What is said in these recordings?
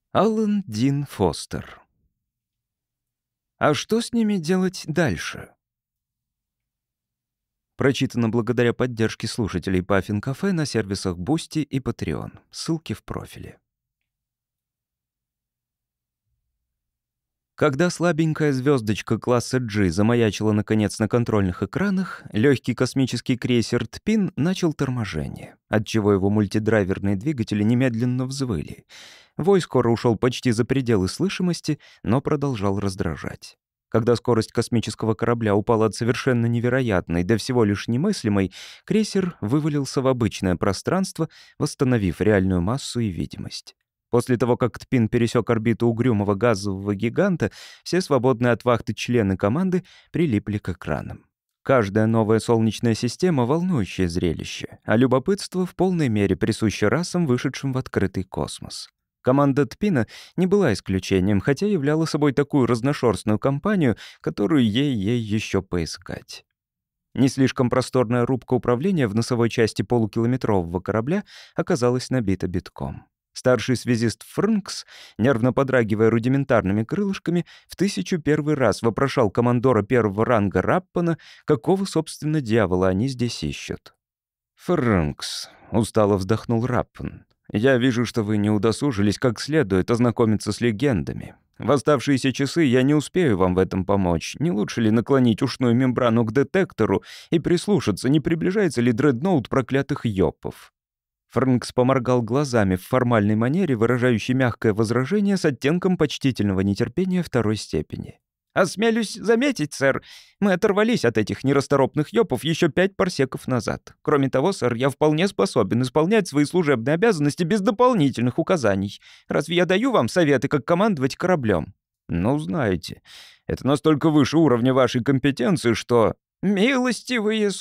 Алан Дин Фостер. А что с ними делать дальше? Прочитано благодаря поддержке слушателей Puffin Cafe на сервисах Boosty и Patreon. Ссылки в профиле. Когда слабенькая звездочка класса G замаячила наконец на контрольных экранах, легкий космический крейсер «Тпин» начал торможение, отчего его мультидрайверные двигатели немедленно взвыли. Вой скоро ушел почти за пределы слышимости, но продолжал раздражать. Когда скорость космического корабля упала от совершенно невероятной до всего лишь немыслимой, крейсер вывалился в обычное пространство, восстановив реальную массу и видимость. После того, как Тпин пересек орбиту угрюмого газового гиганта, все свободные от вахты члены команды прилипли к экранам. Каждая новая солнечная система — волнующее зрелище, а любопытство в полной мере присуще расам, вышедшим в открытый космос. Команда Тпина не была исключением, хотя являла собой такую разношерстную компанию, которую ей еще поискать. Не слишком просторная рубка управления в носовой части полукилометрового корабля оказалась набита битком. Старший связист Фрнкс, нервно подрагивая рудиментарными крылышками, в 1001 раз вопрошал командора первого ранга Раппана, какого, собственно, дьявола они здесь ищут. «Фрнкс», — устало вздохнул Раппан, — «я вижу, что вы не удосужились как следует ознакомиться с легендами. В оставшиеся часы я не успею вам в этом помочь. Не лучше ли наклонить ушную мембрану к детектору и прислушаться, не приближается ли дредноут проклятых йопов?» Фрнкс поморгал глазами в формальной манере, выражающей мягкое возражение с оттенком почтительного нетерпения второй степени. «Осмелюсь заметить, сэр, мы оторвались от этих нерасторопных ёпов еще 5 парсеков назад. Кроме того, сэр, я вполне способен исполнять свои служебные обязанности без дополнительных указаний. Разве я даю вам советы, как командовать кораблем?» «Ну, знаете, это настолько выше уровня вашей компетенции, что...» милостивые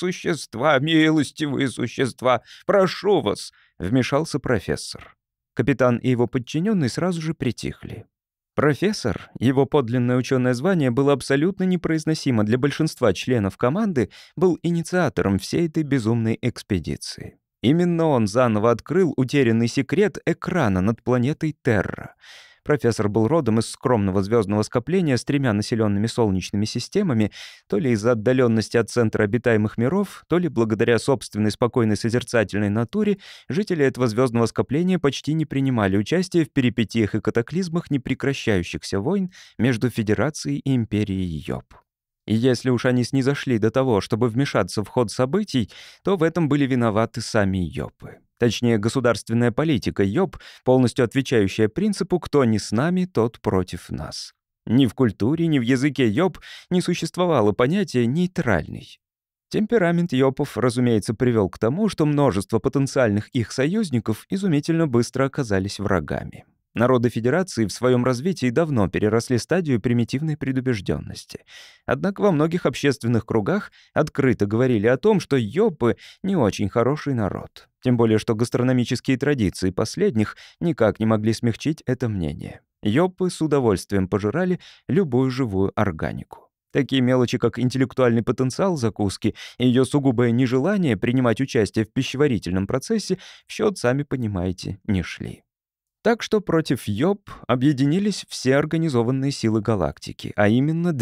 существа, прошу вас!» — вмешался профессор. Капитан и его подчиненные сразу же притихли. Профессор, его подлинное ученое звание было абсолютно непроизносимо для большинства членов команды, был инициатором всей этой безумной экспедиции. Именно он заново открыл утерянный секрет экрана над планетой Терра. Профессор был родом из скромного звездного скопления с 3 населенными солнечными системами, то ли из-за отдаленности от центра обитаемых миров, то ли благодаря собственной спокойной созерцательной натуре, жители этого звездного скопления почти не принимали участия в перипетиях и катаклизмах непрекращающихся войн между Федерацией и Империей Йоп. И если уж они снизошли до того, чтобы вмешаться в ход событий, то в этом были виноваты сами Йопы. Точнее, государственная политика Йоп, полностью отвечающая принципу «кто не с нами, тот против нас». Ни в культуре, ни в языке Йоп не существовало понятия «нейтральный». Темперамент Йопов, разумеется, привел к тому, что множество потенциальных их союзников изумительно быстро оказались врагами. Народы Федерации в своем развитии давно переросли стадию примитивной предубежденности. Однако во многих общественных кругах открыто говорили о том, что йопы — не очень хороший народ. Тем более, что гастрономические традиции последних никак не могли смягчить это мнение. Йопы с удовольствием пожирали любую живую органику. Такие мелочи, как интеллектуальный потенциал закуски и ее сугубое нежелание принимать участие в пищеварительном процессе в счет, сами понимаете, не шли. Так что против Йоп объединились все организованные силы галактики, а именно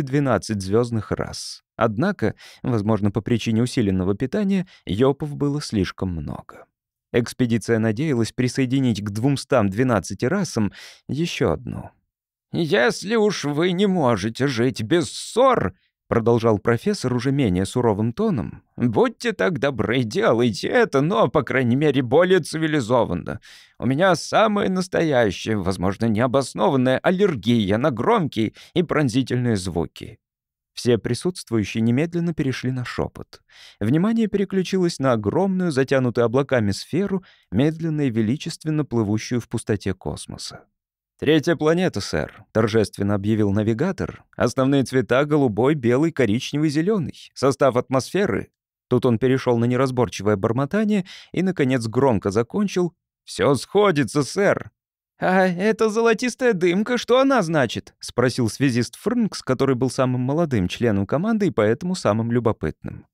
212 звездных рас. Однако, возможно, по причине усиленного питания, Йопов было слишком много. Экспедиция надеялась присоединить к 212 расам еще одну. «Если уж вы не можете жить без ссор», — продолжал профессор уже менее суровым тоном, «будьте так добры, делайте это, но, по крайней мере, более цивилизованно. У меня самая настоящая, возможно, необоснованная аллергия на громкие и пронзительные звуки». Все присутствующие немедленно перешли на шепот. Внимание переключилось на огромную, затянутую облаками сферу, медленно и величественно плывущую в пустоте космоса. «Третья планета, сэр», — торжественно объявил навигатор. «Основные цвета — голубой, белый, коричневый, зеленый. Состав атмосферы...» Тут он перешел на неразборчивое бормотание и, наконец, громко закончил. «Все сходится, сэр». «А эта золотистая дымка, что она значит?» — спросил связист Фрнкс, который был самым молодым членом команды и поэтому самым любопытным.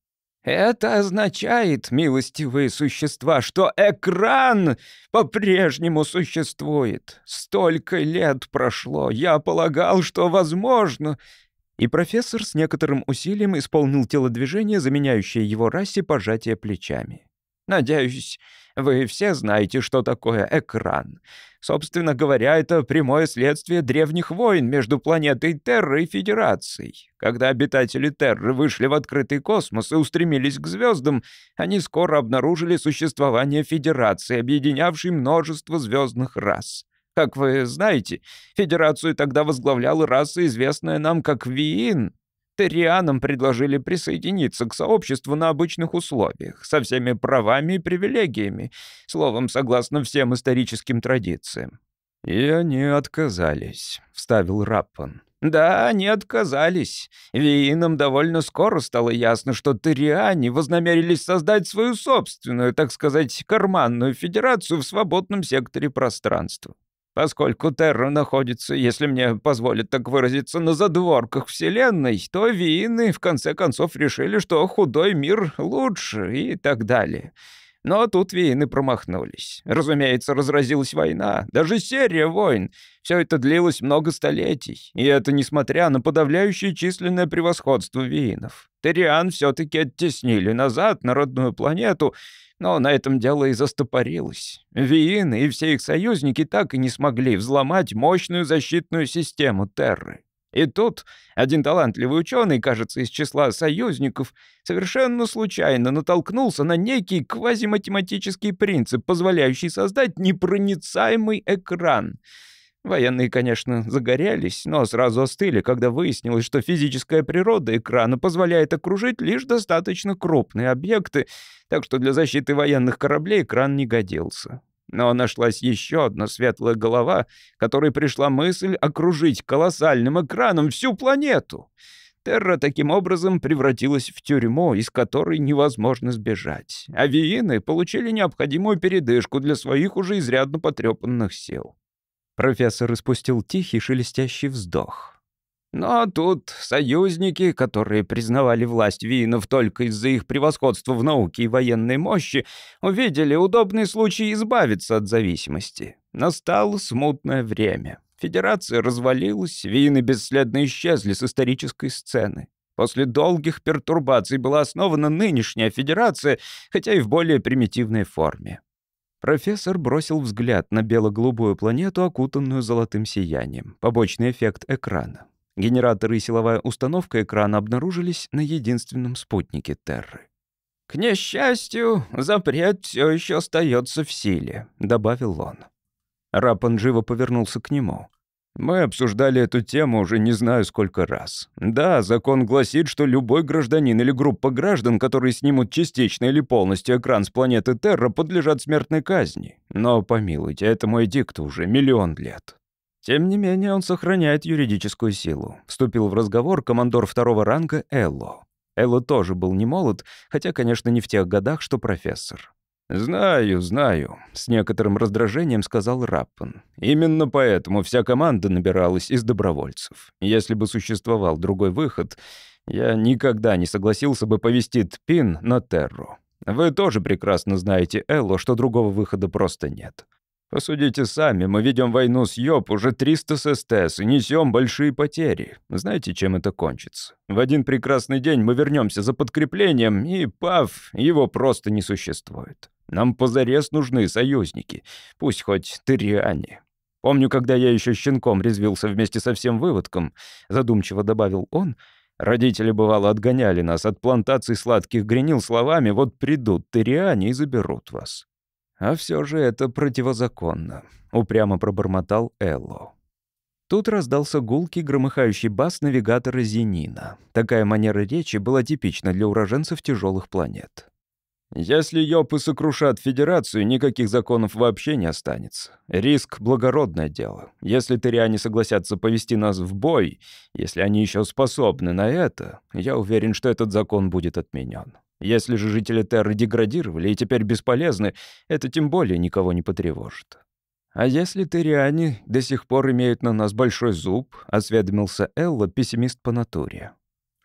«Это означает, милостивые существа, что экран по-прежнему существует. Столько лет прошло, я полагал, что возможно...» И профессор с некоторым усилием исполнил телодвижение, заменяющее его расе пожатие плечами. «Надеюсь, вы все знаете, что такое экран. Собственно говоря, это прямое следствие древних войн между планетой Терра и Федерацией. Когда обитатели Терры вышли в открытый космос и устремились к звездам, они скоро обнаружили существование Федерации, объединявшей множество звездных рас. Как вы знаете, Федерацию тогда возглавляла раса, известная нам как Виин. Террианам предложили присоединиться к сообществу на обычных условиях, со всеми правами и привилегиями, словом, согласно всем историческим традициям. «И они отказались», — вставил Раппан. «Да, они отказались. Виинам довольно скоро стало ясно, что терриане вознамерились создать свою собственную, так сказать, карманную федерацию в свободном секторе пространства. Поскольку Терра находится, если мне позволят так выразиться, на задворках Вселенной, то Виины в конце концов решили, что худой мир лучше и так далее. Но тут Виины промахнулись. Разумеется, разразилась война, даже серия войн. Все это длилось много столетий, и это несмотря на подавляющее численное превосходство Виинов. Терриан все-таки оттеснили назад на родную планету, но на этом дело и застопорилось. Виины и все их союзники так и не смогли взломать мощную защитную систему Терры. И тут один талантливый ученый, кажется, из числа союзников, совершенно случайно натолкнулся на некий квазиматематический принцип, позволяющий создать непроницаемый экран. Военные, конечно, загорелись, но сразу остыли, когда выяснилось, что физическая природа экрана позволяет окружить лишь достаточно крупные объекты, так что для защиты военных кораблей экран не годился. Но нашлась еще одна светлая голова, которой пришла мысль окружить колоссальным экраном всю планету. Терра таким образом превратилась в тюрьму, из которой невозможно сбежать. А Виины получили необходимую передышку для своих уже изрядно потрепанных сил. Профессор испустил тихий шелестящий вздох. Но тут союзники, которые признавали власть Виинов только из-за их превосходства в науке и военной мощи, увидели удобный случай избавиться от зависимости. Настало смутное время. Федерация развалилась, Виины бесследно исчезли с исторической сцены. После долгих пертурбаций была основана нынешняя федерация, хотя и в более примитивной форме. Профессор бросил взгляд на бело-голубую планету, окутанную золотым сиянием. Побочный эффект экрана. Генераторы и силовая установка экрана обнаружились на единственном спутнике Терры. «К несчастью, запрет все еще остается в силе», — добавил он. Раппан живо повернулся к нему. «Мы обсуждали эту тему уже не знаю сколько раз. Да, закон гласит, что любой гражданин или группа граждан, которые снимут частично или полностью экран с планеты Терра, подлежат смертной казни. Но, помилуйте, этому эдикту уже 1 000 000 лет». Тем не менее, он сохраняет юридическую силу. Вступил в разговор командор 2-го ранга Элло. Элло тоже был не молод, хотя, конечно, не в тех годах, что профессор. «Знаю, знаю», — с некоторым раздражением сказал Раппан. «Именно поэтому вся команда набиралась из добровольцев. Если бы существовал другой выход, я никогда не согласился бы повести Тпин на Терру. Вы тоже прекрасно знаете, Элло, что другого выхода просто нет. Посудите сами, мы ведем войну с Йоп уже 300 ССТС и несем большие потери. Знаете, чем это кончится? В один прекрасный день мы вернемся за подкреплением, и, пав, его просто не существует. Нам позарез нужны союзники, пусть хоть терриане. Помню, когда я еще щенком резвился вместе со всем выводком, задумчиво добавил он, родители, бывало, отгоняли нас от плантаций сладких гренил словами «вот придут терриане и заберут вас». «А все же это противозаконно», — упрямо пробормотал Элло. Тут раздался гулкий, громыхающий бас навигатора Зенина. Такая манера речи была типична для уроженцев тяжелых планет. «Если Йопы сокрушат Федерацию, никаких законов вообще не останется. Риск — благородное дело. Если терриане согласятся повести нас в бой, если они еще способны на это, я уверен, что этот закон будет отменен. Если же жители Терры деградировали и теперь бесполезны, это тем более никого не потревожит». «А если терриане до сих пор имеют на нас большой зуб?» — осведомился Элло, пессимист по натуре.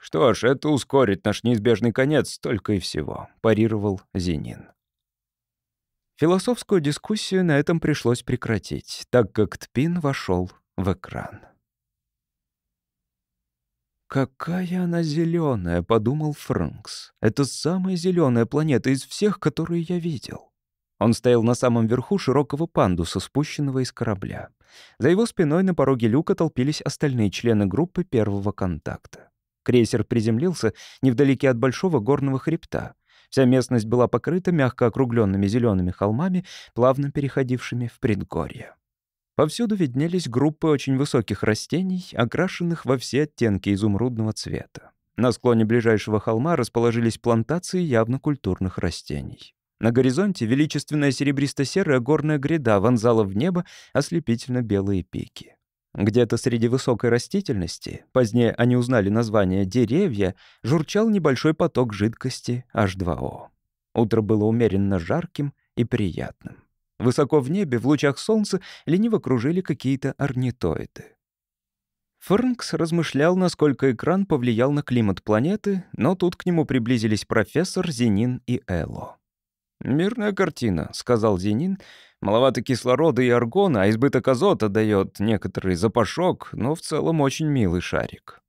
«Что ж, это ускорит наш неизбежный конец, только и всего», — парировал Зенин. Философскую дискуссию на этом пришлось прекратить, так как Тпин вошел в экран. «Какая она зеленая», — подумал Фрэнкс. «Это самая зеленая планета из всех, которые я видел». Он стоял на самом верху широкого пандуса, спущенного из корабля. За его спиной на пороге люка толпились остальные члены группы первого контакта. Крейсер приземлился невдалеке от большого горного хребта. Вся местность была покрыта мягко округленными зелеными холмами, плавно переходившими в предгорье. Повсюду виднелись группы очень высоких растений, окрашенных во все оттенки изумрудного цвета. На склоне ближайшего холма расположились плантации явно культурных растений. На горизонте величественная серебристо-серая горная гряда вонзала в небо ослепительно-белые пики. Где-то среди высокой растительности, позднее они узнали название «деревья», журчал небольшой поток жидкости H2O. Утро было умеренно жарким и приятным. Высоко в небе, в лучах солнца, лениво кружили какие-то орнитоиды. Фрэнкс размышлял, насколько экран повлиял на климат планеты, но тут к нему приблизились профессор, Зенин и Элло. «Мирная картина», — сказал Зенин. «Маловато кислорода и аргона, а избыток азота дает некоторый запашок, но в целом очень милый шарик».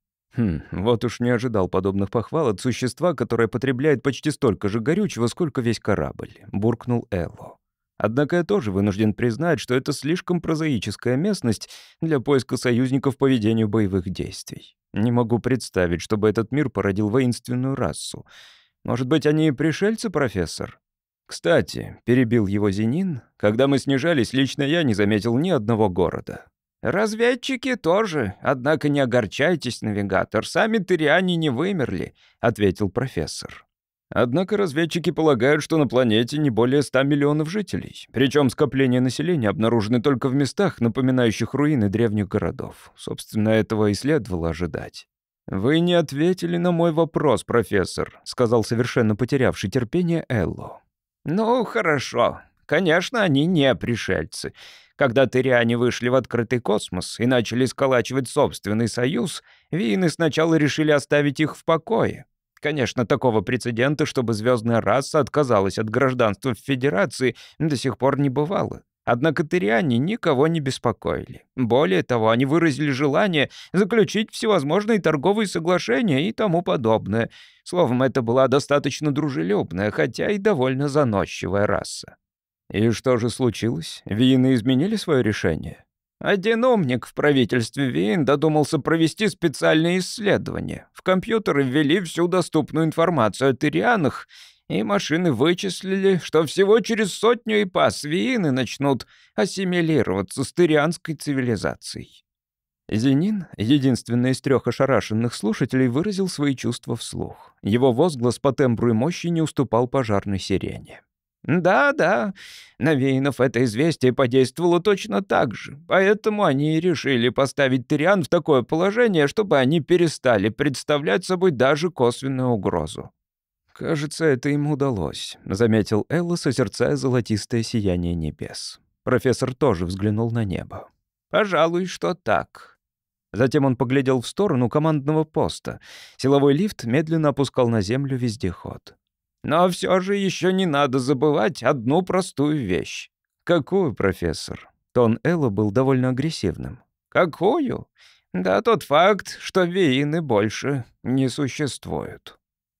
Вот уж не ожидал подобных похвал от существа, которое потребляет почти столько же горючего, сколько весь корабль», — буркнул Элло. «Однако я тоже вынужден признать, что это слишком прозаическая местность для поиска союзников по ведению боевых действий. Не могу представить, чтобы этот мир породил воинственную расу. Может быть, они и пришельцы, профессор?» «Кстати», — перебил его Зенин, — «когда мы снижались, лично я не заметил ни одного города». «Разведчики тоже, однако не огорчайтесь, навигатор, сами тыриане не вымерли», — ответил профессор. «Однако разведчики полагают, что на планете не более 100 миллионов жителей. Причем скопления населения обнаружены только в местах, напоминающих руины древних городов. Собственно, этого и следовало ожидать». «Вы не ответили на мой вопрос, профессор», — сказал совершенно потерявший терпение Элло. «Ну, хорошо. Конечно, они не пришельцы. Когда тыриане вышли в открытый космос и начали сколачивать собственный союз, виины сначала решили оставить их в покое. Конечно, такого прецедента, чтобы звездная раса отказалась от гражданства в Федерации, до сих пор не бывало. Однако тыриане никого не беспокоили. Более того, они выразили желание заключить всевозможные торговые соглашения и тому подобное. Словом, это была достаточно дружелюбная, хотя и довольно заносчивая раса. И что же случилось? Виины изменили свое решение? Один умник в правительстве Виин додумался провести специальные исследования. В компьютеры ввели всю доступную информацию о тырианах, и машины вычислили, что всего через 100 эпос Виины начнут ассимилироваться с тырианской цивилизацией. Зенин, единственный из 3 ошарашенных слушателей, выразил свои чувства вслух. Его возглас по тембру и мощи не уступал пожарной сирене. «Да, на Виинов это известие подействовало точно так же, поэтому они и решили поставить тыриан в такое положение, чтобы они перестали представлять собой даже косвенную угрозу». «Кажется, это им удалось», — заметил Элла, созерцая золотистое сияние небес. Профессор тоже взглянул на небо. «Пожалуй, что так». Затем он поглядел в сторону командного поста. Силовой лифт медленно опускал на землю вездеход. «Но все же еще не надо забывать одну простую вещь». «Какую, профессор?» Тон Элла был довольно агрессивным. «Какую? Да тот факт, что виины больше не существуют».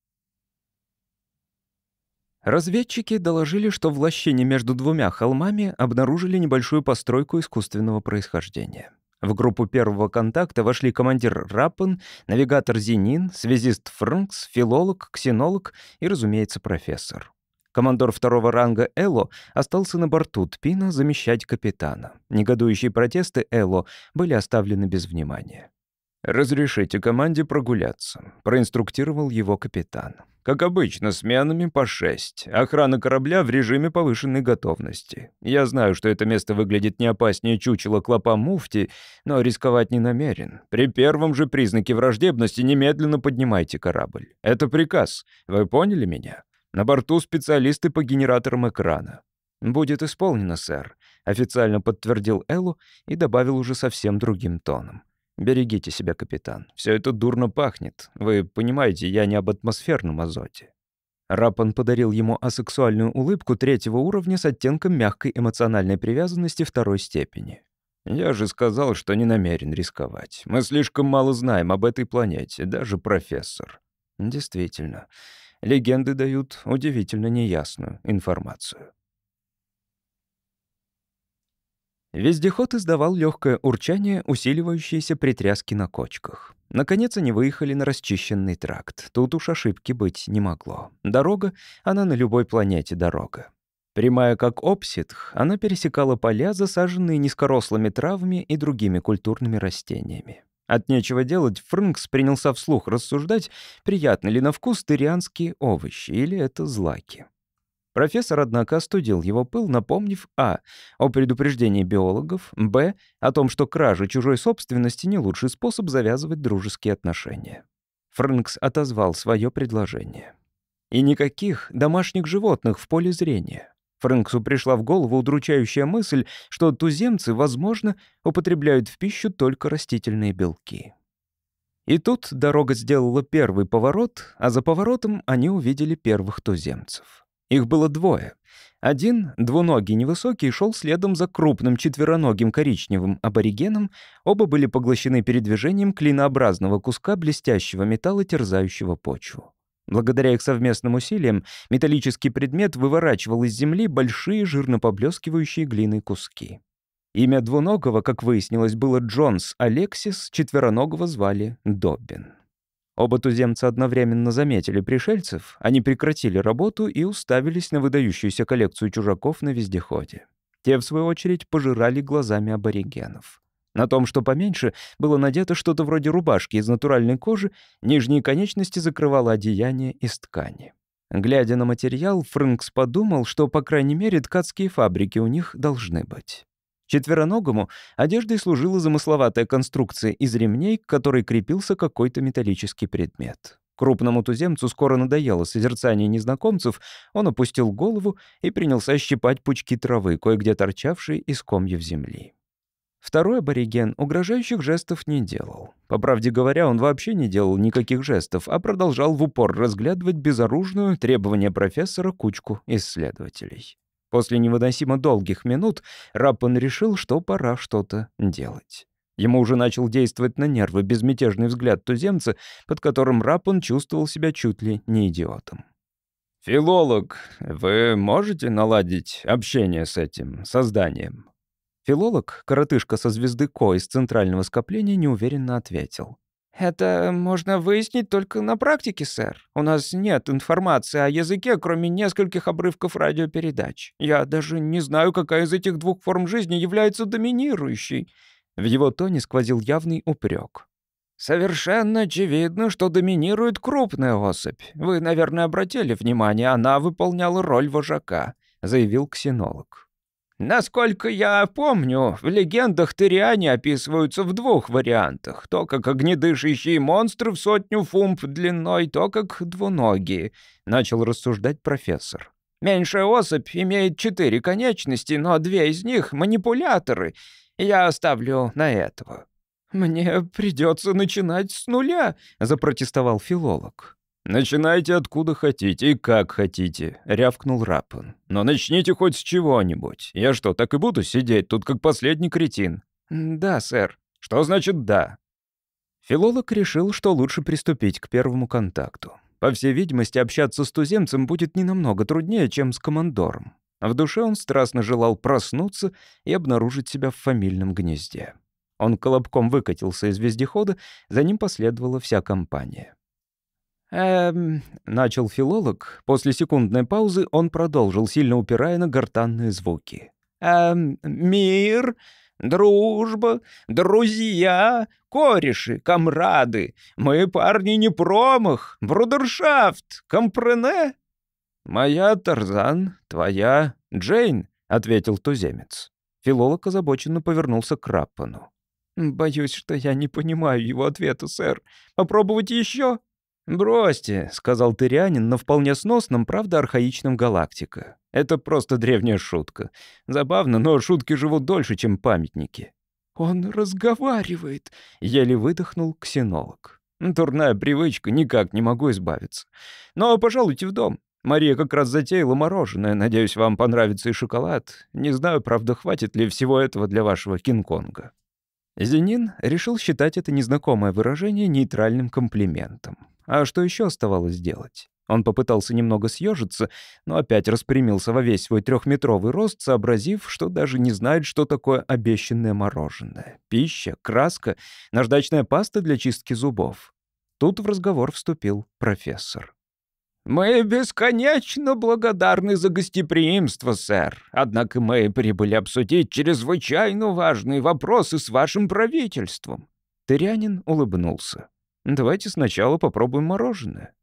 Разведчики доложили, что в лощине между 2 холмами обнаружили небольшую постройку искусственного происхождения. В группу первого контакта вошли командир Раппен, навигатор Зенин, связист Фрэнкс, филолог, ксенолог и, разумеется, профессор. Командор 2-го ранга Элло остался на борту Тпина замещать капитана. Негодующие протесты Элло были оставлены без внимания. «Разрешите команде прогуляться», — проинструктировал его капитан. «Как обычно, сменами по 6. Охрана корабля в режиме повышенной готовности. Я знаю, что это место выглядит не опаснее чучела клопа муфти, но рисковать не намерен. При первом же признаке враждебности немедленно поднимайте корабль. Это приказ. Вы поняли меня? На борту специалисты по генераторам экрана». «Будет исполнено, сэр», — официально подтвердил Эллу и добавил уже совсем другим тоном. Берегите себя, капитан. Все это дурно пахнет. Вы понимаете, я не об атмосферном азоте». Раппан подарил ему асексуальную улыбку третьего уровня с оттенком мягкой эмоциональной привязанности второй степени. «Я же сказал, что не намерен рисковать. Мы слишком мало знаем об этой планете, даже профессор». Действительно, легенды дают удивительно неясную информацию. Вездеход издавал легкое урчание, усиливающееся при тряске на кочках. Наконец они выехали на расчищенный тракт. Тут уж ошибки быть не могло. Дорога, она на любой планете дорога. Прямая как Опситх, она пересекала поля, засаженные низкорослыми травами и другими культурными растениями. От нечего делать Фрнкс принялся вслух рассуждать, приятны ли на вкус тырианские овощи или это злаки. Профессор, однако, остудил его пыл, напомнив о предупреждении биологов, о том, что кража чужой собственности — не лучший способ завязывать дружеские отношения. Фрнкс отозвал свое предложение. И никаких домашних животных в поле зрения. Фрнксу пришла в голову удручающая мысль, что туземцы, возможно, употребляют в пищу только растительные белки. И тут дорога сделала первый поворот, а за поворотом они увидели первых туземцев. Их было двое. Один, двуногий невысокий, шел следом за крупным четвероногим коричневым аборигеном. Оба были поглощены передвижением клинообразного куска блестящего металла, терзающего почву. Благодаря их совместным усилиям металлический предмет выворачивал из земли большие жирно поблескивающие глиной куски. Имя двуногого, как выяснилось, было Джонс Алексис, четвероногого звали Доббин. Оба туземца одновременно заметили пришельцев, они прекратили работу и уставились на выдающуюся коллекцию чужаков на вездеходе. Те, в свою очередь, пожирали глазами аборигенов. На том, что поменьше, было надето что-то вроде рубашки из натуральной кожи, нижние конечности закрывало одеяние из ткани. Глядя на материал, Фрнкс подумал, что, по крайней мере, ткацкие фабрики у них должны быть. Четвероногому одеждой служила замысловатая конструкция из ремней, к которой крепился какой-то металлический предмет. Крупному туземцу скоро надоело созерцание незнакомцев, он опустил голову и принялся щипать пучки травы, кое-где торчавшие из комьев земли. Второй абориген угрожающих жестов не делал. По правде говоря, он вообще не делал никаких жестов, а продолжал в упор разглядывать безоружную, требования профессора, кучку исследователей. После невыносимо долгих минут Раппан решил, что пора что-то делать. Ему уже начал действовать на нервы безмятежный взгляд туземца, под которым Раппан чувствовал себя чуть ли не идиотом. «Филолог, вы можете наладить общение с этим созданием?» Филолог, коротышка со звезды Ко из центрального скопления, неуверенно ответил. «Это можно выяснить только на практике, сэр. У нас нет информации о языке, кроме нескольких обрывков радиопередач. Я даже не знаю, какая из этих двух форм жизни является доминирующей». В его тоне сквозил явный упрек. «Совершенно очевидно, что доминирует крупная особь. Вы, наверное, обратили внимание, она выполняла роль вожака», — заявил ксенолог. «Насколько я помню, в легендах тыриане описываются в двух вариантах. То как огнедышащие монстры в 100 фунт длиной, то как двуногие», — начал рассуждать профессор. «Меньшая особь имеет 4 конечности, но 2 из них — манипуляторы. Я оставлю на этого». «Мне придется начинать с нуля», — запротестовал филолог. «Начинайте откуда хотите и как хотите», — рявкнул Раппан. «Но начните хоть с чего-нибудь. Я что, так и буду сидеть тут, как последний кретин?» «Да, сэр». «Что значит «да»?» Филолог решил, что лучше приступить к первому контакту. По всей видимости, общаться с туземцем будет не намного труднее, чем с командором. В душе он страстно желал проснуться и обнаружить себя в фамильном гнезде. Он колобком выкатился из вездехода, за ним последовала вся компания. Начал филолог. После секундной паузы он продолжил, сильно упирая на гортанные звуки. «Мир, дружба, друзья, кореши, комрады. Мы, парни, не промах, брудершафт, компрене?» «Моя Тарзан, твоя Джейн», — ответил туземец. Филолог озабоченно повернулся к Раппану. «Боюсь, что я не понимаю его ответа, сэр. Попробовать еще?» «Бросьте», — сказал тырианин на вполне сносном, правда, архаичном галактика. «Это просто древняя шутка. Забавно, но шутки живут дольше, чем памятники». «Он разговаривает», — еле выдохнул ксенолог. «Дурная привычка, никак не могу избавиться. Но пожалуйте в дом. Мария как раз затеяла мороженое. Надеюсь, вам понравится и шоколад. Не знаю, правда, хватит ли всего этого для вашего Кинг-Конга». Зенин решил считать это незнакомое выражение нейтральным комплиментом. А что еще оставалось делать? Он попытался немного съежиться, но опять распрямился во весь свой 3-метровый рост, сообразив, что даже не знает, что такое обещанное мороженое. Пища, краска, наждачная паста для чистки зубов. Тут в разговор вступил профессор. «Мы бесконечно благодарны за гостеприимство, сэр. Однако мы прибыли обсудить чрезвычайно важные вопросы с вашим правительством». Тырянин улыбнулся. «Давайте сначала попробуем мороженое».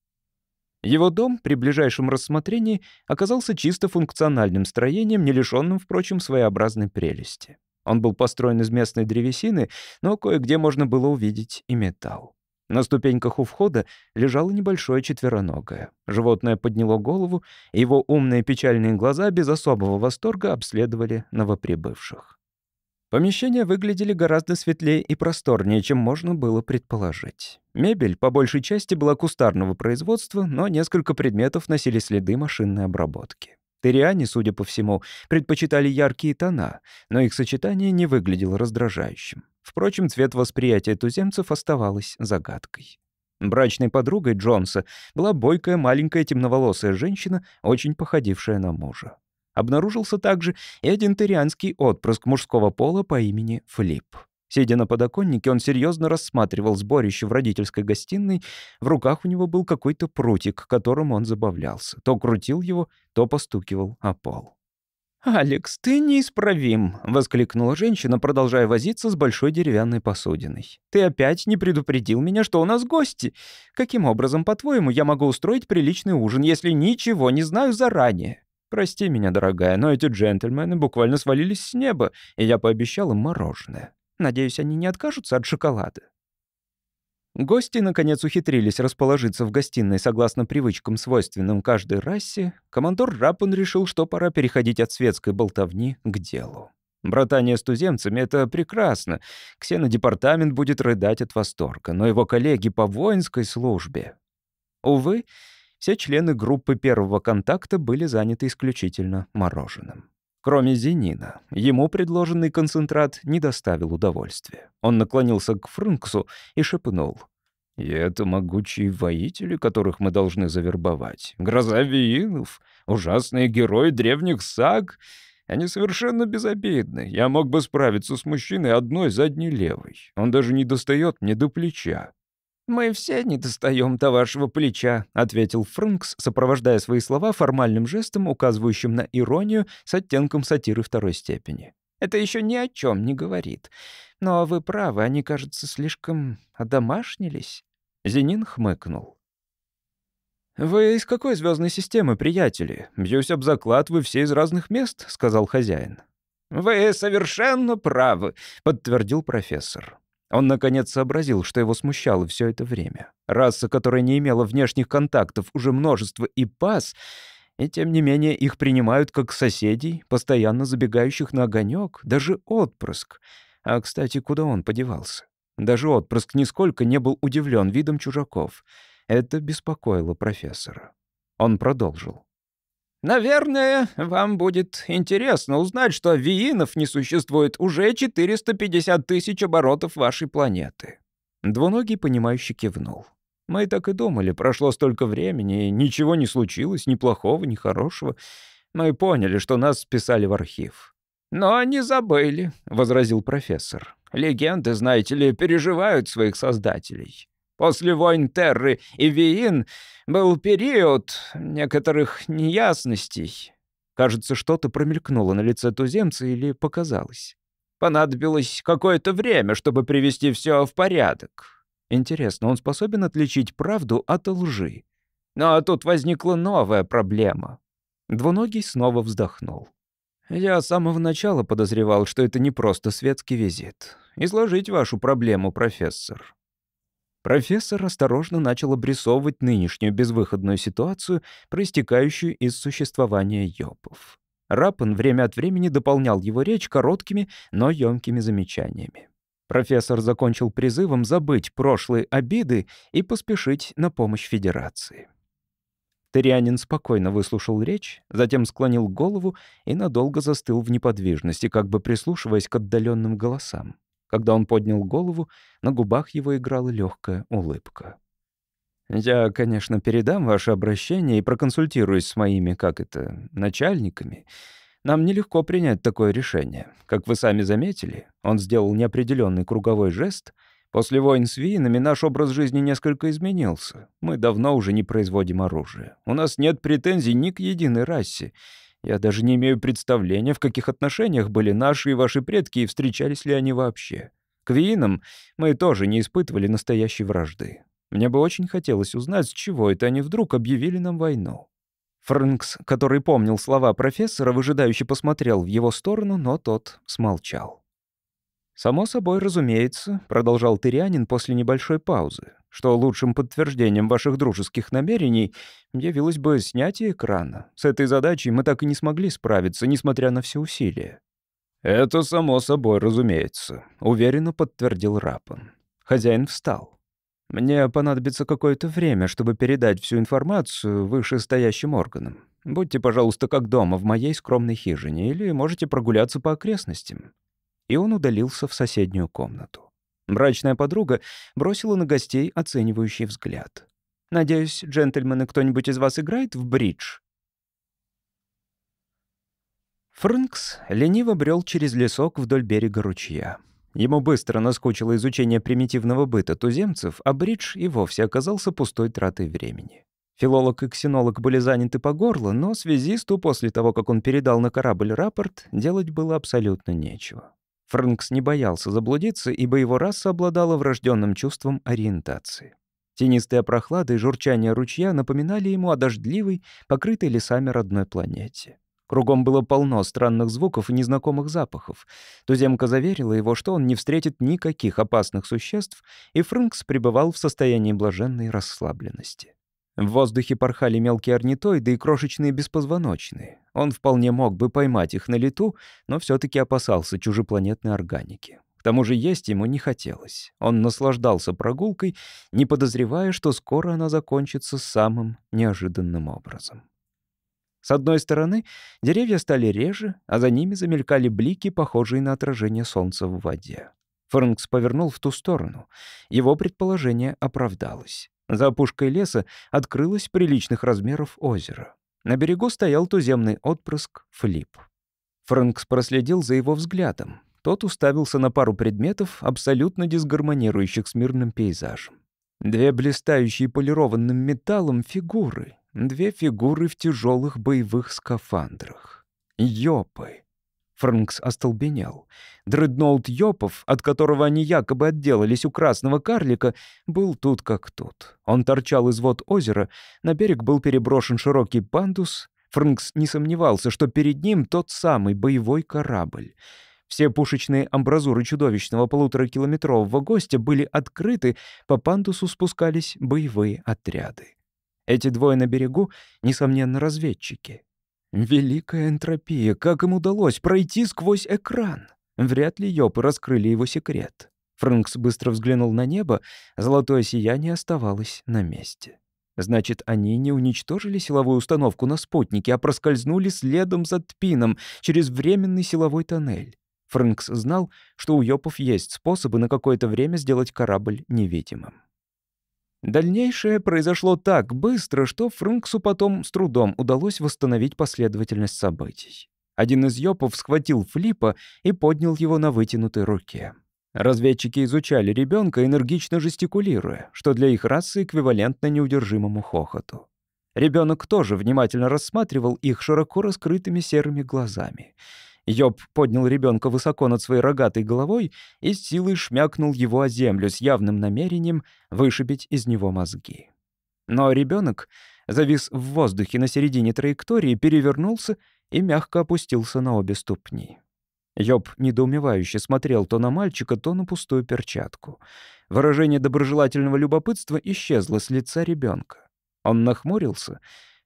Его дом при ближайшем рассмотрении оказался чисто функциональным строением, не лишенным, впрочем, своеобразной прелести. Он был построен из местной древесины, но кое-где можно было увидеть и металл. На ступеньках у входа лежало небольшое четвероногое. Животное подняло голову, и его умные печальные глаза без особого восторга обследовали новоприбывших. Помещения выглядели гораздо светлее и просторнее, чем можно было предположить. Мебель, по большей части, была кустарного производства, но несколько предметов носили следы машинной обработки. Тыриане, судя по всему, предпочитали яркие тона, но их сочетание не выглядело раздражающим. Впрочем, цвет восприятия туземцев оставалось загадкой. Брачной подругой Джонса была бойкая маленькая темноволосая женщина, очень походившая на мужа. Обнаружился также и один тырианский отпрыск мужского пола по имени Флип. Сидя на подоконнике, он серьезно рассматривал сборище в родительской гостиной. В руках у него был какой-то прутик, которым он забавлялся. То крутил его, то постукивал о пол. «Алекс, ты неисправим!» — воскликнула женщина, продолжая возиться с большой деревянной посудиной. «Ты опять не предупредил меня, что у нас гости. Каким образом, по-твоему, я могу устроить приличный ужин, если ничего не знаю заранее? Прости меня, дорогая, но эти джентльмены буквально свалились с неба, и я пообещал им мороженое. Надеюсь, они не откажутся от шоколада». Гости, наконец, ухитрились расположиться в гостиной согласно привычкам, свойственным каждой расе. Командор Раппен решил, что пора переходить от светской болтовни к делу. Братание с туземцами — это прекрасно. Ксенодепартамент будет рыдать от восторга, но его коллеги по воинской службе... Увы, все члены группы первого контакта были заняты исключительно мороженым. Кроме Зенина, ему предложенный концентрат не доставил удовольствия. Он наклонился к Фрунксу и шепнул: «И это могучие воители, которых мы должны завербовать. Гроза Виинов, ужасные герои древних саг. Они совершенно безобидны. Я мог бы справиться с мужчиной одной задней левой. Он даже не достает мне до плеча». «Мы все не достаем до вашего плеча», — ответил Фрункс, сопровождая свои слова формальным жестом, указывающим на иронию с оттенком сатиры второй степени. «Это еще ни о чем не говорит. Но вы правы, они, кажется, слишком одомашнились». Зенин хмыкнул. «Вы из какой звездной системы, приятели? Бьюсь об заклад, вы все из разных мест», — сказал хозяин. «Вы совершенно правы», — подтвердил профессор. Он, наконец, сообразил, что его смущало все это время. Раса, которая не имела внешних контактов, уже множество и пас, и тем не менее их принимают как соседей, постоянно забегающих на огонек, даже отпрыск. А, кстати, куда он подевался? Даже отпрыск нисколько не был удивлен видом чужаков. Это беспокоило профессора. Он продолжил. «Наверное, вам будет интересно узнать, что виинов не существует уже 450 тысяч оборотов вашей планеты». Двуногий, понимающе кивнул. «Мы так и думали, прошло столько времени, и ничего не случилось, ни плохого, ни хорошего. Мы поняли, что нас списали в архив». «Но не забыли», — возразил профессор. «Легенды, знаете ли, переживают своих создателей. После войн Терры и Виин был период некоторых неясностей». Кажется, что-то промелькнуло на лице туземца или показалось. Понадобилось какое-то время, чтобы привести все в порядок. Интересно, он способен отличить правду от лжи? Но тут возникла новая проблема. Двуногий снова вздохнул. «Я с самого начала подозревал, что это не просто светский визит. Изложите вашу проблему, профессор». Профессор осторожно начал обрисовывать нынешнюю безвыходную ситуацию, проистекающую из существования йопов. Раппен время от времени дополнял его речь короткими, но ёмкими замечаниями. Профессор закончил призывом забыть прошлые обиды и поспешить на помощь Федерации. Тырианин спокойно выслушал речь, затем склонил голову и надолго застыл в неподвижности, как бы прислушиваясь к отдаленным голосам. Когда он поднял голову, на губах его играла легкая улыбка. «Я, конечно, передам ваше обращение и проконсультируюсь с моими, начальниками. Нам нелегко принять такое решение. Как вы сами заметили, он сделал неопределенный круговой жест. После войн с Виинами наш образ жизни несколько изменился. Мы давно уже не производим оружие. У нас нет претензий ни к единой расе. Я даже не имею представления, в каких отношениях были наши и ваши предки и встречались ли они вообще. К Виинам мы тоже не испытывали настоящей вражды. Мне бы очень хотелось узнать, с чего это они вдруг объявили нам войну». Фрэнкс, который помнил слова профессора, выжидающе посмотрел в его сторону, но тот смолчал. «Само собой, разумеется», — продолжал Тырианин после небольшой паузы, «что лучшим подтверждением ваших дружеских намерений явилось бы снятие экрана. С этой задачей мы так и не смогли справиться, несмотря на все усилия». «Это само собой, разумеется», — уверенно подтвердил Раппен. Хозяин встал. «Мне понадобится какое-то время, чтобы передать всю информацию вышестоящим органам. Будьте, пожалуйста, как дома в моей скромной хижине, или можете прогуляться по окрестностям». И он удалился в соседнюю комнату. Мрачная подруга бросила на гостей оценивающий взгляд. «Надеюсь, джентльмены, кто-нибудь из вас играет в бридж?» Фрэнкс лениво брел через лесок вдоль берега ручья. Ему быстро наскучило изучение примитивного быта туземцев, а бридж и вовсе оказался пустой тратой времени. Филолог и ксенолог были заняты по горло, но связисту, после того, как он передал на корабль рапорт, делать было абсолютно нечего. Фрэнкс не боялся заблудиться, ибо его раса обладала врожденным чувством ориентации. Тенистая прохлада и журчание ручья напоминали ему о дождливой, покрытой лесами родной планете. Кругом было полно странных звуков и незнакомых запахов. Туземка заверила его, что он не встретит никаких опасных существ, и Фрэнкс пребывал в состоянии блаженной расслабленности. В воздухе порхали мелкие орнитоиды и крошечные беспозвоночные. Он вполне мог бы поймать их на лету, но все-таки опасался чужепланетной органики. К тому же есть ему не хотелось. Он наслаждался прогулкой, не подозревая, что скоро она закончится самым неожиданным образом. С одной стороны, деревья стали реже, а за ними замелькали блики, похожие на отражение солнца в воде. Фрэнкс повернул в ту сторону. Его предположение оправдалось. За опушкой леса открылось приличных размеров озеро. На берегу стоял туземный отпрыск Флип. Фрэнкс проследил за его взглядом. Тот уставился на пару предметов, абсолютно дисгармонирующих с мирным пейзажем. Две блистающие полированным металлом фигуры. Две фигуры в тяжелых боевых скафандрах. Йопы. Фрэнкс остолбенел. Дредноут Йопов, от которого они якобы отделались у красного карлика, был тут как тут. Он торчал из вод озера, на берег был переброшен широкий пандус. Фрэнкс не сомневался, что перед ним тот самый боевой корабль. Все пушечные амбразуры чудовищного 1,5-километрового гостя были открыты, по пандусу спускались боевые отряды. Эти двое на берегу, несомненно, разведчики. Великая энтропия, как им удалось пройти сквозь экран? Вряд ли Йопы раскрыли его секрет. Фрэнкс быстро взглянул на небо, золотое сияние оставалось на месте. Значит, они не уничтожили силовую установку на спутнике, а проскользнули следом за Тпином через временный силовой тоннель. Фрэнкс знал, что у Йопов есть способы на какое-то время сделать корабль невидимым. Дальнейшее произошло так быстро, что Фрэнксу потом с трудом удалось восстановить последовательность событий. Один из Йопов схватил Флипа и поднял его на вытянутой руке. Разведчики изучали ребенка, энергично жестикулируя, что для их расы эквивалентно неудержимому хохоту. Ребенок тоже внимательно рассматривал их широко раскрытыми серыми глазами. Йоп поднял ребенка высоко над своей рогатой головой и с силой шмякнул его о землю с явным намерением вышибить из него мозги. Но ребенок завис в воздухе на середине траектории, перевернулся и мягко опустился на обе ступни. Йоп недоумевающе смотрел то на мальчика, то на пустую перчатку. Выражение доброжелательного любопытства исчезло с лица ребенка. Он нахмурился,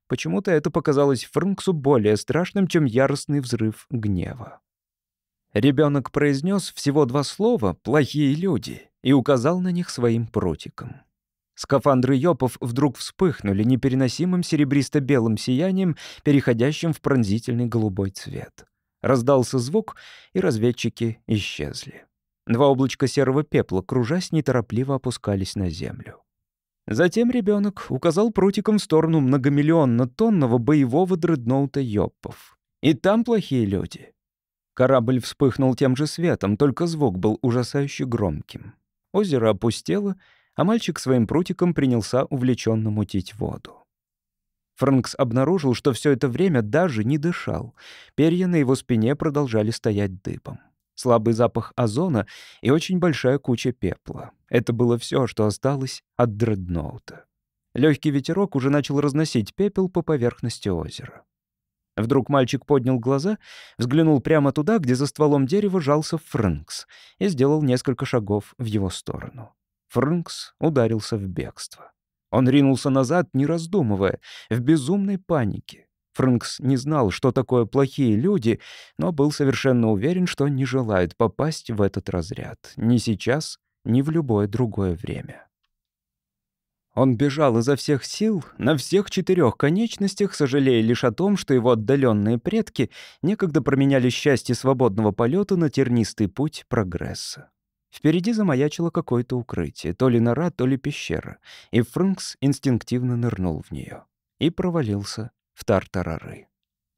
Почему-то это показалось Фрунксу более страшным, чем яростный взрыв гнева. Ребенок произнес всего 2 слова «плохие люди» и указал на них своим прутиком. Скафандры йопов вдруг вспыхнули непереносимым серебристо-белым сиянием, переходящим в пронзительный голубой цвет. Раздался звук, и разведчики исчезли. 2 облачка серого пепла, кружась, неторопливо опускались на землю. Затем ребенок указал прутиком в сторону многомиллионно-тонного боевого дредноута йопов. И там плохие люди. Корабль вспыхнул тем же светом, только звук был ужасающе громким. Озеро опустело, а мальчик своим прутиком принялся увлеченно мутить воду. Фрэнкс обнаружил, что все это время даже не дышал. Перья на его спине продолжали стоять дыбом. Слабый запах озона и очень большая куча пепла. Это было все, что осталось от дредноута. Легкий ветерок уже начал разносить пепел по поверхности озера. Вдруг мальчик поднял глаза, взглянул прямо туда, где за стволом дерева жался Фрэнкс, и сделал несколько шагов в его сторону. Фрэнкс ударился в бегство. Он ринулся назад, не раздумывая, в безумной панике. Фрэнкс не знал, что такое плохие люди, но был совершенно уверен, что не желает попасть в этот разряд. Ни сейчас, ни в любое другое время. Он бежал изо всех сил, на всех 4 конечностях, сожалея лишь о том, что его отдаленные предки некогда променяли счастье свободного полета на тернистый путь прогресса. Впереди замаячило какое-то укрытие, то ли нора, то ли пещера, и Фрэнкс инстинктивно нырнул в нее и провалился в тартарары.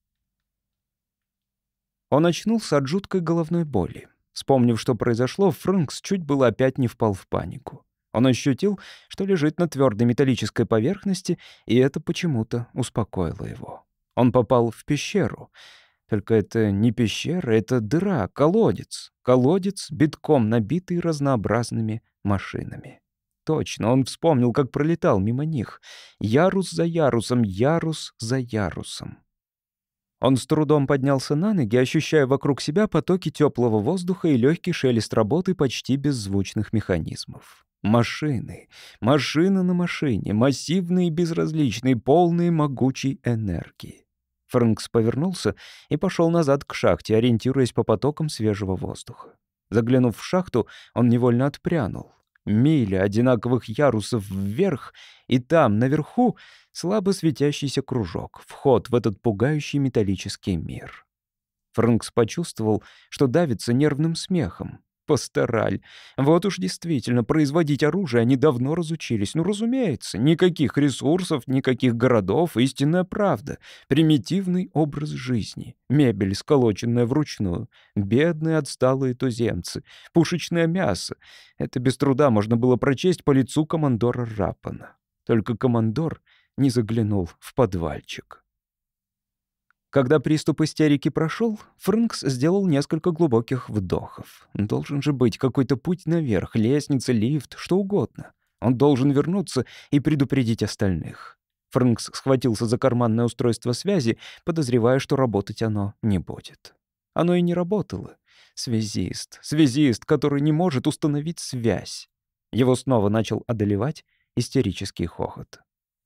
Он очнулся от жуткой головной боли. Вспомнив, что произошло, Фрэнкс чуть было опять не впал в панику. Он ощутил, что лежит на твердой металлической поверхности, и это почему-то успокоило его. Он попал в пещеру. Только это не пещера, это дыра, колодец. Колодец, битком набитый разнообразными машинами. Точно, он вспомнил, как пролетал мимо них. Ярус за ярусом, ярус за ярусом. Он с трудом поднялся на ноги, ощущая вокруг себя потоки теплого воздуха и легкий шелест работы почти беззвучных механизмов. Машины. Машина на машине. Массивные и безразличные, полные могучей энергии. Фрэнкс повернулся и пошел назад к шахте, ориентируясь по потокам свежего воздуха. Заглянув в шахту, он невольно отпрянул. Миля одинаковых ярусов вверх, и там, наверху, слабо светящийся кружок, вход в этот пугающий металлический мир. Фрэнкс почувствовал, что давится нервным смехом. Пастораль. Вот уж действительно, производить оружие они давно разучились. Ну, разумеется, никаких ресурсов, никаких городов, истинная правда. Примитивный образ жизни. Мебель, сколоченная вручную. Бедные отсталые туземцы. Пушечное мясо. Это без труда можно было прочесть по лицу командора Раппана. Только командор не заглянул в подвальчик. Когда приступ истерики прошел, Фрэнкс сделал несколько глубоких вдохов. Должен же быть какой-то путь наверх, лестница, лифт, что угодно. Он должен вернуться и предупредить остальных. Фрэнкс схватился за карманное устройство связи, подозревая, что работать оно не будет. Оно и не работало. Связист, который не может установить связь. Его снова начал одолевать истерический хохот.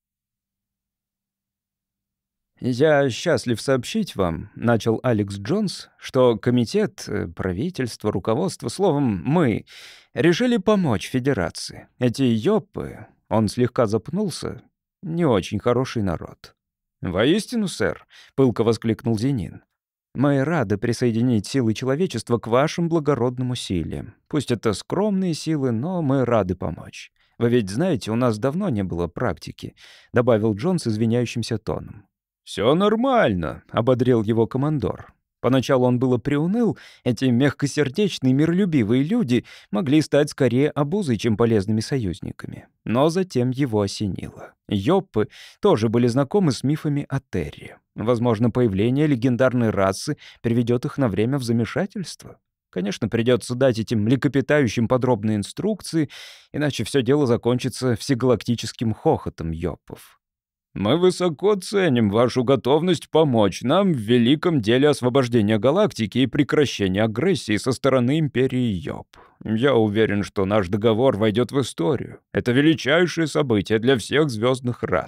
«Я счастлив сообщить вам», — начал Алекс Джонс, «что комитет, правительство, руководство, словом, мы решили помочь Федерации. Эти йоппы...» — он слегка запнулся. «Не очень хороший народ». «Воистину, сэр», — пылко воскликнул Зенин. «Мы рады присоединить силы человечества к вашим благородным усилиям. Пусть это скромные силы, но мы рады помочь. Вы ведь знаете, у нас давно не было практики», — добавил Джонс извиняющимся тоном. «Все нормально», — ободрил его командор. Поначалу он было приуныл, эти мягкосердечные, миролюбивые люди могли стать скорее обузой, чем полезными союзниками. Но затем его осенило. Йоппы тоже были знакомы с мифами о Терре. Возможно, появление легендарной расы приведет их на время в замешательство. Конечно, придется дать этим млекопитающим подробные инструкции, иначе все дело закончится всегалактическим хохотом йоппов. «Мы высоко ценим вашу готовность помочь нам в великом деле освобождения галактики и прекращения агрессии со стороны Империи Йоп. Я уверен, что наш договор войдет в историю. Это величайшее событие для всех звездных рас.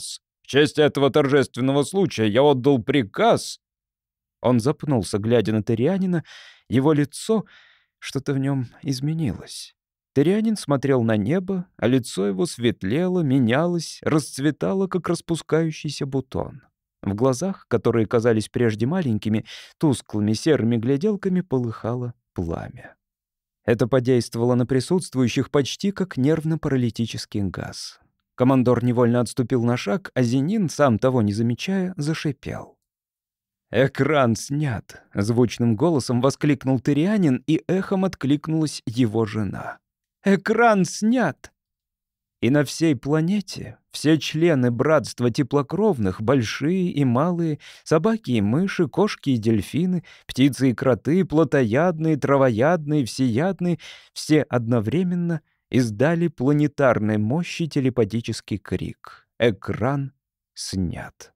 В честь этого торжественного случая я отдал приказ». Он запнулся, глядя на Тирианина. Его лицо, что-то в нем изменилось. Тирианин смотрел на небо, а лицо его светлело, менялось, расцветало, как распускающийся бутон. В глазах, которые казались прежде маленькими, тусклыми серыми гляделками, полыхало пламя. Это подействовало на присутствующих почти как нервно-паралитический газ. Командор невольно отступил на шаг, а Зенин, сам того не замечая, зашипел. «Экран снят!» — звучным голосом воскликнул Тирианин, и эхом откликнулась его жена. «Экран снят!» И на всей планете все члены братства теплокровных, большие и малые, собаки и мыши, кошки и дельфины, птицы и кроты, плотоядные, травоядные, всеядные, все одновременно издали планетарной мощи телепатический крик. Экран снят.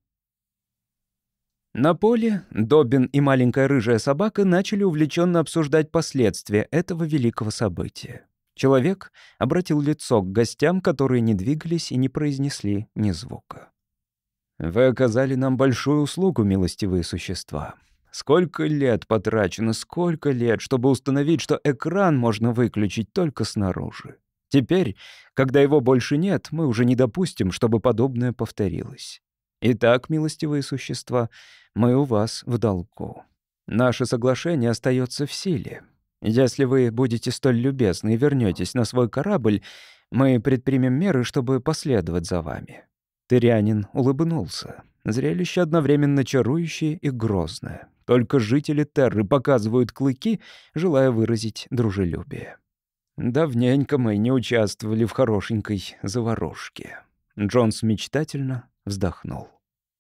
На поле Добин и маленькая рыжая собака начали увлеченно обсуждать последствия этого великого события. Человек обратил лицо к гостям, которые не двигались и не произнесли ни звука. «Вы оказали нам большую услугу, милостивые существа. Сколько лет потрачено, сколько лет, чтобы установить, что экран можно выключить только снаружи. Теперь, когда его больше нет, мы уже не допустим, чтобы подобное повторилось. Итак, милостивые существа, мы у вас в долгу. Наше соглашение остается в силе. Если вы будете столь любезны и вернетесь на свой корабль, мы предпримем меры, чтобы последовать за вами». Тирианин улыбнулся. Зрелище одновременно чарующее и грозное. Только жители Терры показывают клыки, желая выразить дружелюбие. Давненько мы не участвовали в хорошенькой заварушке. Джонс мечтательно вздохнул.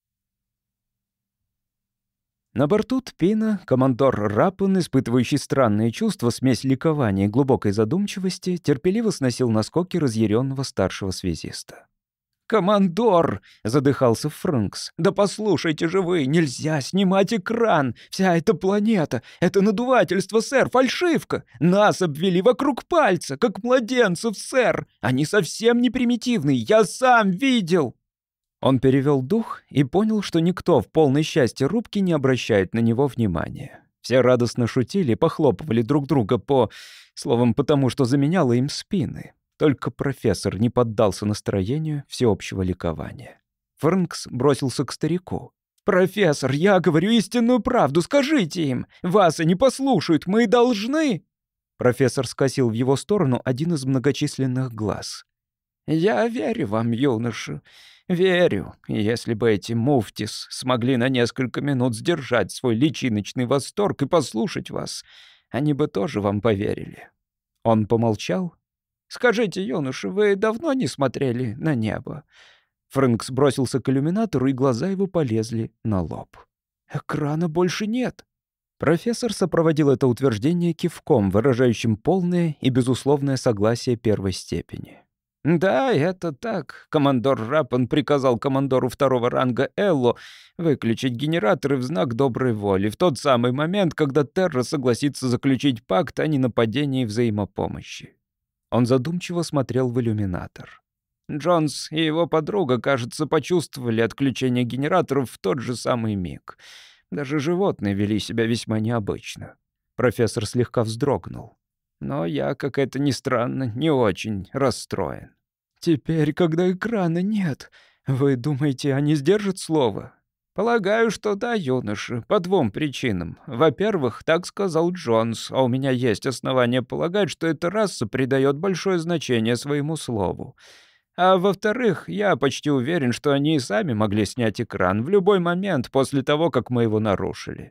На борту Тпина командор Раппен, испытывающий странные чувства, смесь ликования и глубокой задумчивости, терпеливо сносил наскоки разъяренного старшего связиста. «Командор!» — задыхался Фрэнкс. «Да послушайте же вы, нельзя снимать экран! Вся эта планета — это надувательство, сэр, фальшивка! Нас обвели вокруг пальца, как младенцев, сэр! Они совсем не примитивные, я сам видел!» Он перевел дух и понял, что никто в полной счастье рубки не обращает на него внимания. Все радостно шутили, похлопывали друг друга словом, потому что заменяло им спины. Только профессор не поддался настроению всеобщего ликования. Фрэнкс бросился к старику. «Профессор, я говорю истинную правду, скажите им! Вас они послушают, мы должны!» Профессор скосил в его сторону один из многочисленных глаз. «Я верю вам, юноша, верю. Если бы эти муфтис смогли на несколько минут сдержать свой личиночный восторг и послушать вас, они бы тоже вам поверили». Он помолчал. «Скажите, юноша, вы давно не смотрели на небо?» Фрэнкс бросился к иллюминатору, и глаза его полезли на лоб. «Экрана больше нет». Профессор сопроводил это утверждение кивком, выражающим полное и безусловное согласие первой степени. «Да, это так. Командор Раппен приказал командору второго ранга Элло выключить генераторы в знак доброй воли в тот самый момент, когда Терра согласится заключить пакт о ненападении и взаимопомощи». Он задумчиво смотрел в иллюминатор. Джонс и его подруга, кажется, почувствовали отключение генераторов в тот же самый миг. Даже животные вели себя весьма необычно. Профессор слегка вздрогнул. Но я, как это ни странно, не очень расстроен. «Теперь, когда экрана нет, вы думаете, они сдержат слово?» «Полагаю, что да, юноша, по двум причинам. Во-первых, так сказал Джонс, а у меня есть основания полагать, что эта раса придает большое значение своему слову. А во-вторых, я почти уверен, что они и сами могли снять экран в любой момент после того, как мы его нарушили».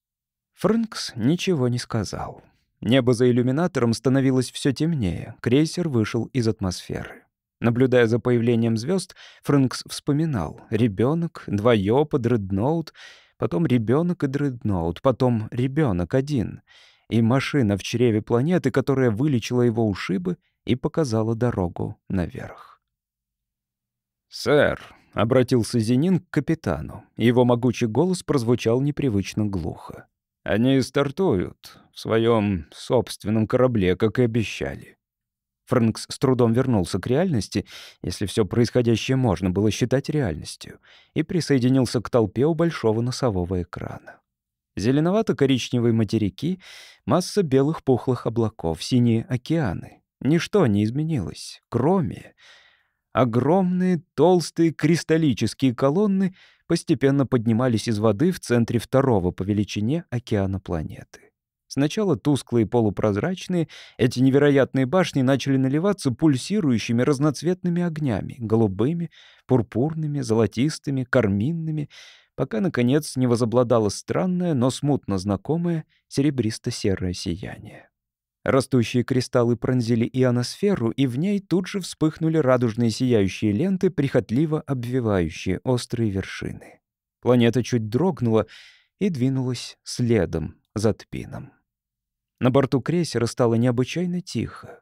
Фрэнкс ничего не сказал. Небо за иллюминатором становилось все темнее, крейсер вышел из атмосферы. Наблюдая за появлением звезд, Фрэнкс вспоминал: ребенок, двоёпа, дредноут, потом ребенок и дредноут, потом ребенок один, и машина в чреве планеты, которая вылечила его ушибы и показала дорогу наверх. «Сэр», — обратился Зенин к капитану, и его могучий голос прозвучал непривычно глухо. «Они стартуют в своем собственном корабле, как и обещали». Фрэнкс с трудом вернулся к реальности, если все происходящее можно было считать реальностью, и присоединился к толпе у большого носового экрана. Зеленовато-коричневые материки, масса белых пухлых облаков, синие океаны. Ничто не изменилось, кроме... Огромные, толстые, кристаллические колонны постепенно поднимались из воды в центре второго по величине океана планеты. Сначала тусклые полупрозрачные, эти невероятные башни начали наливаться пульсирующими разноцветными огнями — голубыми, пурпурными, золотистыми, карминными, пока, наконец, не возобладало странное, но смутно знакомое серебристо-серое сияние. Растущие кристаллы пронзили ионосферу, и в ней тут же вспыхнули радужные сияющие ленты, прихотливо обвивающие острые вершины. Планета чуть дрогнула и двинулась следом за Тпином. На борту крейсера стало необычайно тихо.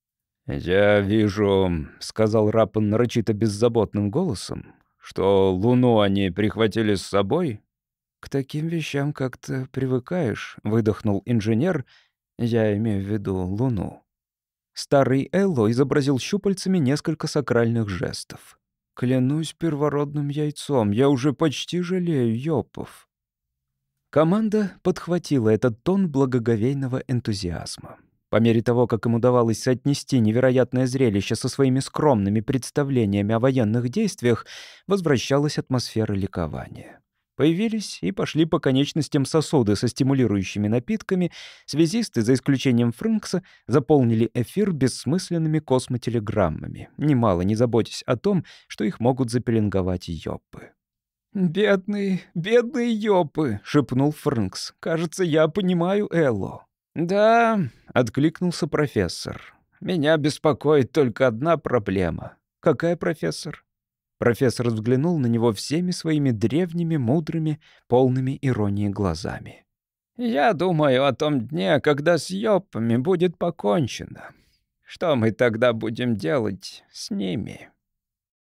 «Я вижу», — сказал Раппан нарочито беззаботным голосом, «что Луну они прихватили с собой». «К таким вещам как-то привыкаешь», — выдохнул инженер. «Я имею в виду Луну». Старый Элло изобразил щупальцами несколько сакральных жестов. «Клянусь первородным яйцом, я уже почти жалею Йопов». Команда подхватила этот тон благоговейного энтузиазма. По мере того, как им удавалось соотнести невероятное зрелище со своими скромными представлениями о военных действиях, возвращалась атмосфера ликования. Появились и пошли по конечностям сосуды со стимулирующими напитками, связисты, за исключением Фрэнкса, заполнили эфир бессмысленными космотелеграммами, немало не заботясь о том, что их могут запеленговать йопы. «Бедные, бедные йопы!» — шепнул Фрэнкс. «Кажется, я понимаю Элло». «Да», — откликнулся профессор. «Меня беспокоит только одна проблема». «Какая, профессор?» Профессор взглянул на него всеми своими древними, мудрыми, полными иронии глазами. «Я думаю о том дне, когда с йопами будет покончено. Что мы тогда будем делать с ними?»